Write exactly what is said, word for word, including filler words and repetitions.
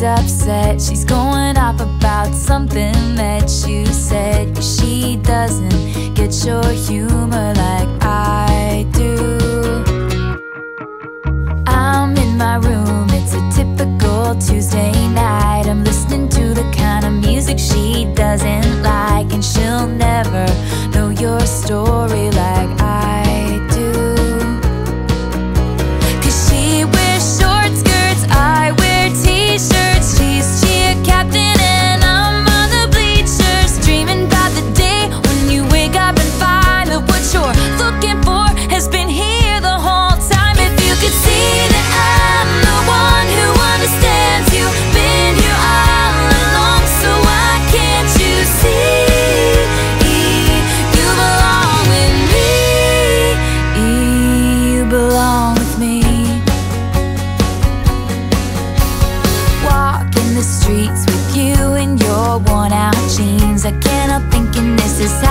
she's upset. She's going off about something that you said. She doesn't get your humor like I do. I'm in my room, it's a typical Tuesday night. I'm listening to the kind of music she doesn't like, and she'll never know your story like I do. Cause she wears short skirts, I wear t-shirts. She's cheer captain and I'm on the bleachers, dreaming about the day when you wake up and find that what you're looking for has been here the whole time. If you could see that I'm the one who understands you, been here all along, so why can't you see? You belong with me, you belong with me. Walking the streets with you in your worn out jeans, I can't help thinking this is how